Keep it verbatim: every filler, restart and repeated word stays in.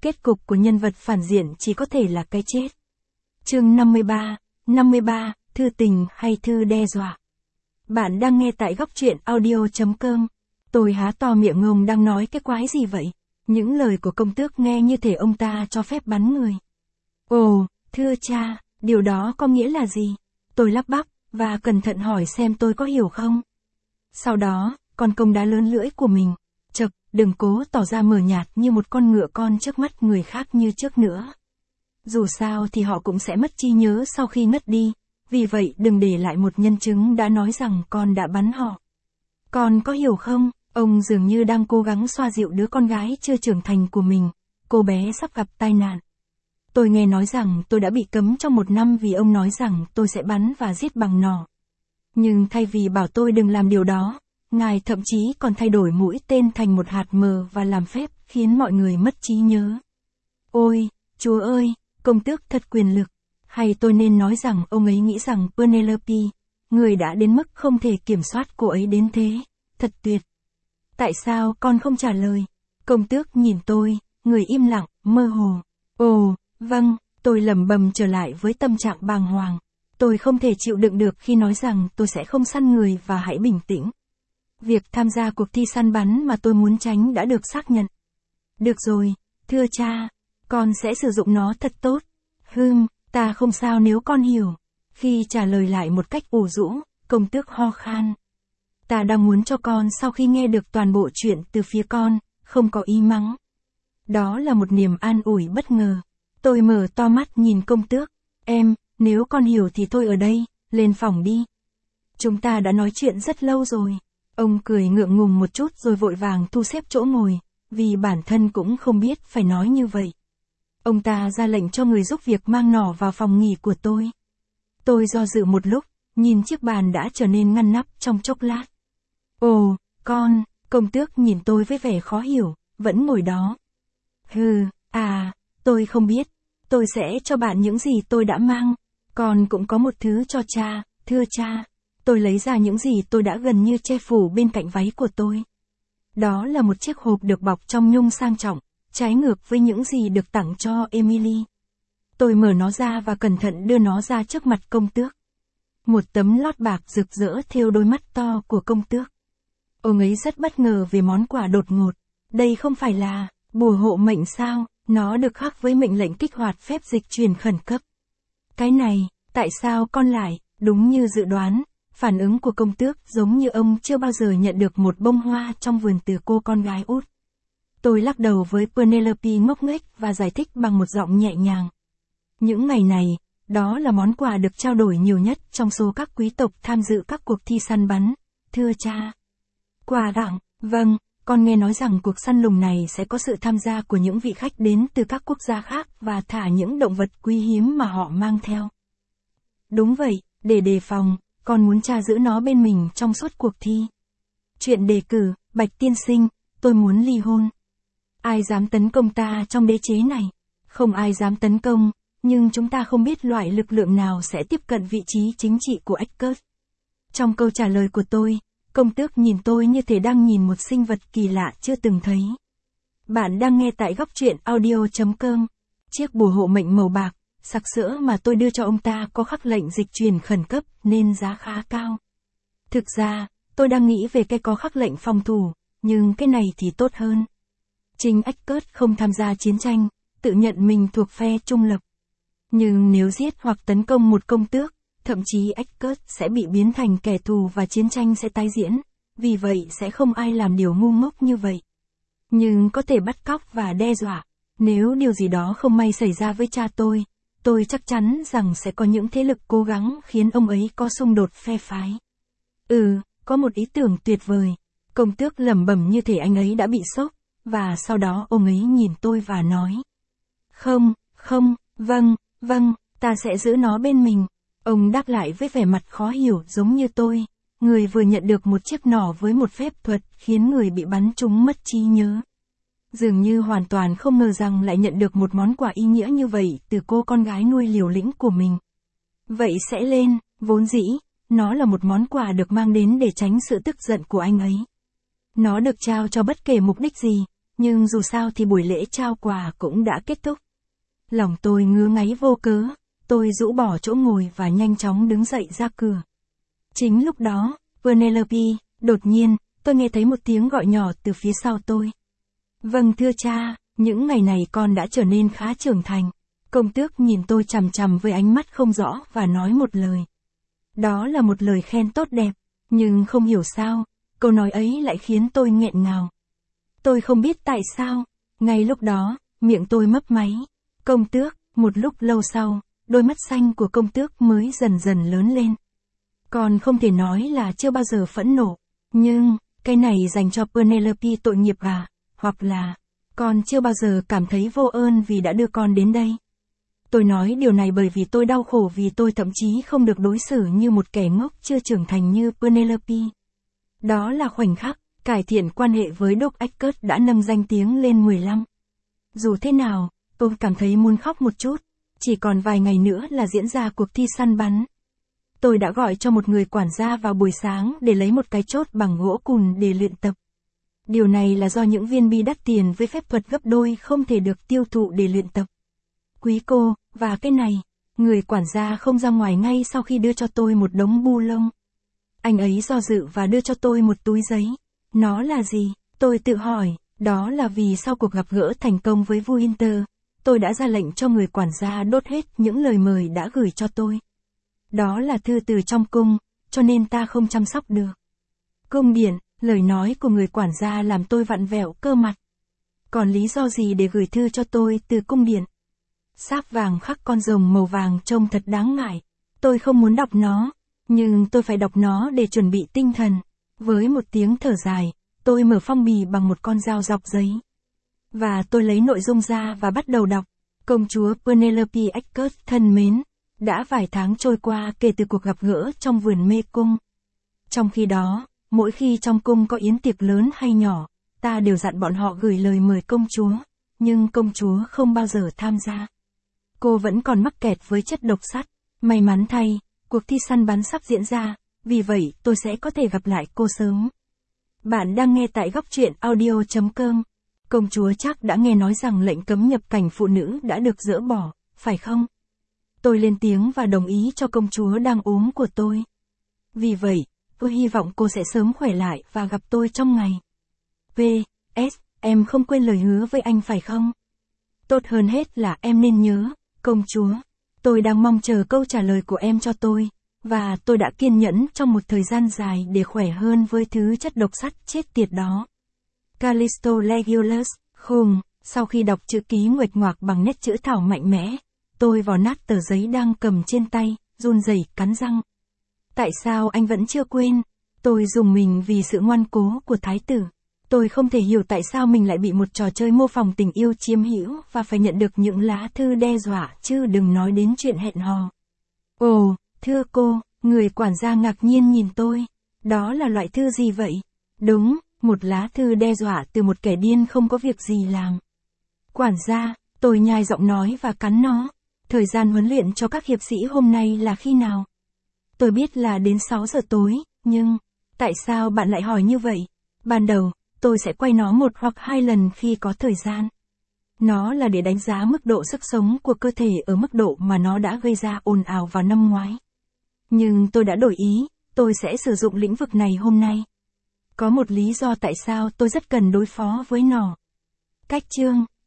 Kết cục của nhân vật phản diện chỉ có thể là cái chết. Chương năm mươi ba, năm mươi ba, thư tình hay thư đe dọa. Bạn đang nghe tại góc truyện audio chấm com. Tôi há to miệng ngông đang nói cái quái gì vậy? Những lời của công tước nghe như thể ông ta cho phép bắn người. Ồ, thưa cha, điều đó có nghĩa là gì? Tôi lắp bắp, và cẩn thận hỏi xem tôi có hiểu không. Sau đó, con công đá lớn lưỡi của mình. Chậc, đừng cố tỏ ra mờ nhạt như một con ngựa con trước mắt người khác như trước nữa. Dù sao thì họ cũng sẽ mất trí nhớ sau khi mất đi, vì vậy đừng để lại một nhân chứng đã nói rằng con đã bắn họ. Con có hiểu không? Ông dường như đang cố gắng xoa dịu đứa con gái chưa trưởng thành của mình, cô bé sắp gặp tai nạn. Tôi nghe nói rằng tôi đã bị cấm trong một năm vì ông nói rằng tôi sẽ bắn và giết bằng nỏ. Nhưng thay vì bảo tôi đừng làm điều đó, ngài thậm chí còn thay đổi mũi tên thành một hạt mờ và làm phép khiến mọi người mất trí nhớ. Ôi, Chúa ơi, công tước thật quyền lực. Hay tôi nên nói rằng ông ấy nghĩ rằng Penelope, người đã đến mức không thể kiểm soát cô ấy đến thế. Thật tuyệt. Tại sao con không trả lời? Công tước nhìn tôi, người im lặng, mơ hồ. Ồ, vâng, tôi lẩm bẩm trở lại với tâm trạng bàng hoàng. Tôi không thể chịu đựng được khi nói rằng tôi sẽ không săn người và hãy bình tĩnh. Việc tham gia cuộc thi săn bắn mà tôi muốn tránh đã được xác nhận. Được rồi, thưa cha, con sẽ sử dụng nó thật tốt. Hừm, ta không sao nếu con hiểu. Khi trả lời lại một cách ủ rũ, công tước ho khan. Ta đang muốn cho con sau khi nghe được toàn bộ chuyện từ phía con, không có ý mắng. Đó là một niềm an ủi bất ngờ. Tôi mở to mắt nhìn công tước. Em, nếu con hiểu thì tôi ở đây, lên phòng đi. Chúng ta đã nói chuyện rất lâu rồi. Ông cười ngượng ngùng một chút rồi vội vàng thu xếp chỗ ngồi, vì bản thân cũng không biết phải nói như vậy. Ông ta ra lệnh cho người giúp việc mang nỏ vào phòng nghỉ của tôi. Tôi do dự một lúc, nhìn chiếc bàn đã trở nên ngăn nắp trong chốc lát. Ồ, con, công tước nhìn tôi với vẻ khó hiểu, vẫn ngồi đó. Hừ, à, tôi không biết, tôi sẽ cho bạn những gì tôi đã mang. Con cũng có một thứ cho cha, thưa cha. Tôi lấy ra những gì tôi đã gần như che phủ bên cạnh váy của tôi. Đó là một chiếc hộp được bọc trong nhung sang trọng, trái ngược với những gì được tặng cho Emily. Tôi mở nó ra và cẩn thận đưa nó ra trước mặt công tước. Một tấm lót bạc rực rỡ thêu đôi mắt to của công tước. Ông ấy rất bất ngờ về món quà đột ngột. Đây không phải là bùa hộ mệnh sao? Nó được khắc với mệnh lệnh kích hoạt phép dịch chuyển khẩn cấp. Cái này, tại sao con lại, đúng như dự đoán, phản ứng của công tước giống như ông chưa bao giờ nhận được một bông hoa trong vườn từ cô con gái út. Tôi lắc đầu với Penelope ngốc nghếch và giải thích bằng một giọng nhẹ nhàng. Những ngày này, đó là món quà được trao đổi nhiều nhất trong số các quý tộc tham dự các cuộc thi săn bắn, thưa cha. Quà tặng, vâng, con nghe nói rằng cuộc săn lùng này sẽ có sự tham gia của những vị khách đến từ các quốc gia khác và thả những động vật quý hiếm mà họ mang theo. Đúng vậy, để đề phòng, con muốn cha giữ nó bên mình trong suốt cuộc thi. Chuyện đề cử, Bạch tiên sinh, tôi muốn ly hôn. Ai dám tấn công ta trong đế chế này? Không ai dám tấn công, nhưng chúng ta không biết loại lực lượng nào sẽ tiếp cận vị trí chính trị của Eckert. Trong câu trả lời của tôi, công tước nhìn tôi như thể đang nhìn một sinh vật kỳ lạ chưa từng thấy. Bạn đang nghe tại góc truyện audio chấm com. Chiếc bùa hộ mệnh màu bạc, sặc sỡ mà tôi đưa cho ông ta có khắc lệnh dịch chuyển khẩn cấp nên giá khá cao. Thực ra, tôi đang nghĩ về cái có khắc lệnh phòng thủ, nhưng cái này thì tốt hơn. Chính Eckert không tham gia chiến tranh, tự nhận mình thuộc phe trung lập. Nhưng nếu giết hoặc tấn công một công tước, thậm chí Eckert sẽ bị biến thành kẻ thù và chiến tranh sẽ tái diễn, vì vậy sẽ không ai làm điều ngu ngốc như vậy. Nhưng có thể bắt cóc và đe dọa. Nếu điều gì đó không may xảy ra với cha tôi, tôi chắc chắn rằng sẽ có những thế lực cố gắng khiến ông ấy có xung đột phe phái. Ừ, có một ý tưởng tuyệt vời. Công tước lẩm bẩm như thể anh ấy đã bị sốc, và sau đó ông ấy nhìn tôi và nói. Không, không, vâng, vâng, ta sẽ giữ nó bên mình. Ông đáp lại với vẻ mặt khó hiểu giống như tôi, người vừa nhận được một chiếc nỏ với một phép thuật khiến người bị bắn trúng mất trí nhớ. Dường như hoàn toàn không ngờ rằng lại nhận được một món quà ý nghĩa như vậy từ cô con gái nuôi liều lĩnh của mình. Vậy sẽ lên, vốn dĩ, nó là một món quà được mang đến để tránh sự tức giận của anh ấy. Nó được trao cho bất kể mục đích gì, nhưng dù sao thì buổi lễ trao quà cũng đã kết thúc. Lòng tôi ngứa ngáy vô cớ, tôi rũ bỏ chỗ ngồi và nhanh chóng đứng dậy ra cửa. Chính lúc đó, Penelope, đột nhiên, tôi nghe thấy một tiếng gọi nhỏ từ phía sau tôi. Vâng thưa cha, những ngày này con đã trở nên khá trưởng thành. Công tước nhìn tôi chằm chằm với ánh mắt không rõ và nói một lời. Đó là một lời khen tốt đẹp, nhưng không hiểu sao, câu nói ấy lại khiến tôi nghẹn ngào. Tôi không biết tại sao, ngay lúc đó, miệng tôi mấp máy. Công tước, một lúc lâu sau, đôi mắt xanh của công tước mới dần dần lớn lên. Còn không thể nói là chưa bao giờ phẫn nộ, nhưng, cái này dành cho Penelope tội nghiệp à, hoặc là, con chưa bao giờ cảm thấy vô ơn vì đã đưa con đến đây. Tôi nói điều này bởi vì tôi đau khổ vì tôi thậm chí không được đối xử như một kẻ ngốc chưa trưởng thành như Penelope. Đó là khoảnh khắc, cải thiện quan hệ với Doc Eckert đã nâng danh tiếng lên mười lăm. Dù thế nào, tôi cảm thấy muốn khóc một chút, chỉ còn vài ngày nữa là diễn ra cuộc thi săn bắn. Tôi đã gọi cho một người quản gia vào buổi sáng để lấy một cái chốt bằng gỗ cùn để luyện tập. Điều này là do những viên bi đắt tiền với phép thuật gấp đôi không thể được tiêu thụ để luyện tập. Quý cô, và cái này, người quản gia không ra ngoài ngay sau khi đưa cho tôi một đống bu lông. Anh ấy do dự và đưa cho tôi một túi giấy. Nó là gì? Tôi tự hỏi, đó là vì sau cuộc gặp gỡ thành công với vua Winter, tôi đã ra lệnh cho người quản gia đốt hết những lời mời đã gửi cho tôi. Đó là thư từ trong cung, cho nên ta không chăm sóc được. Cung điện, lời nói của người quản gia làm tôi vặn vẹo cơ mặt. Còn lý do gì để gửi thư cho tôi từ cung điện? Sáp vàng khắc con rồng màu vàng trông thật đáng ngại. Tôi không muốn đọc nó, nhưng tôi phải đọc nó để chuẩn bị tinh thần. Với một tiếng thở dài, tôi mở phong bì bằng một con dao dọc giấy. Và tôi lấy nội dung ra và bắt đầu đọc. Công chúa Penelope Eckert thân mến, đã vài tháng trôi qua kể từ cuộc gặp gỡ trong vườn mê cung. Trong khi đó, mỗi khi trong cung có yến tiệc lớn hay nhỏ, ta đều dặn bọn họ gửi lời mời công chúa, nhưng công chúa không bao giờ tham gia. Cô vẫn còn mắc kẹt với chất độc sắt. May mắn thay, cuộc thi săn bắn sắp diễn ra, vì vậy tôi sẽ có thể gặp lại cô sớm. Bạn đang nghe tại góc truyện audio chấm com. Công chúa chắc đã nghe nói rằng lệnh cấm nhập cảnh phụ nữ đã được dỡ bỏ, phải không? Tôi lên tiếng và đồng ý cho công chúa đang ốm của tôi. Vì vậy, tôi hy vọng cô sẽ sớm khỏe lại và gặp tôi trong ngày. pê ét. Em không quên lời hứa với anh phải không? Tốt hơn hết là em nên nhớ, công chúa. Tôi đang mong chờ câu trả lời của em cho tôi, và tôi đã kiên nhẫn trong một thời gian dài để khỏe hơn với thứ chất độc sắt chết tiệt đó. Callisto Regulus, khùng, sau khi đọc chữ ký nguệch ngoạc bằng nét chữ thảo mạnh mẽ, tôi vò nát tờ giấy đang cầm trên tay, run rẩy cắn răng. Tại sao anh vẫn chưa quên? Tôi rùng mình vì sự ngoan cố của thái tử. Tôi không thể hiểu tại sao mình lại bị một trò chơi mô phỏng tình yêu chiếm hữu và phải nhận được những lá thư đe dọa chứ đừng nói đến chuyện hẹn hò. Ồ, thưa cô, người quản gia ngạc nhiên nhìn tôi. Đó là loại thư gì vậy? Đúng, một lá thư đe dọa từ một kẻ điên không có việc gì làm. Quản gia, tôi nhai giọng nói và cắn nó. Thời gian huấn luyện cho các hiệp sĩ hôm nay là khi nào? Tôi biết là đến sáu giờ tối, nhưng, tại sao bạn lại hỏi như vậy? Ban đầu, tôi sẽ quay nó một hoặc hai lần khi có thời gian. Nó là để đánh giá mức độ sức sống của cơ thể ở mức độ mà nó đã gây ra ồn ào vào năm ngoái. Nhưng tôi đã đổi ý, tôi sẽ sử dụng lĩnh vực này hôm nay. Có một lý do tại sao tôi rất cần đối phó với nó. Cách chương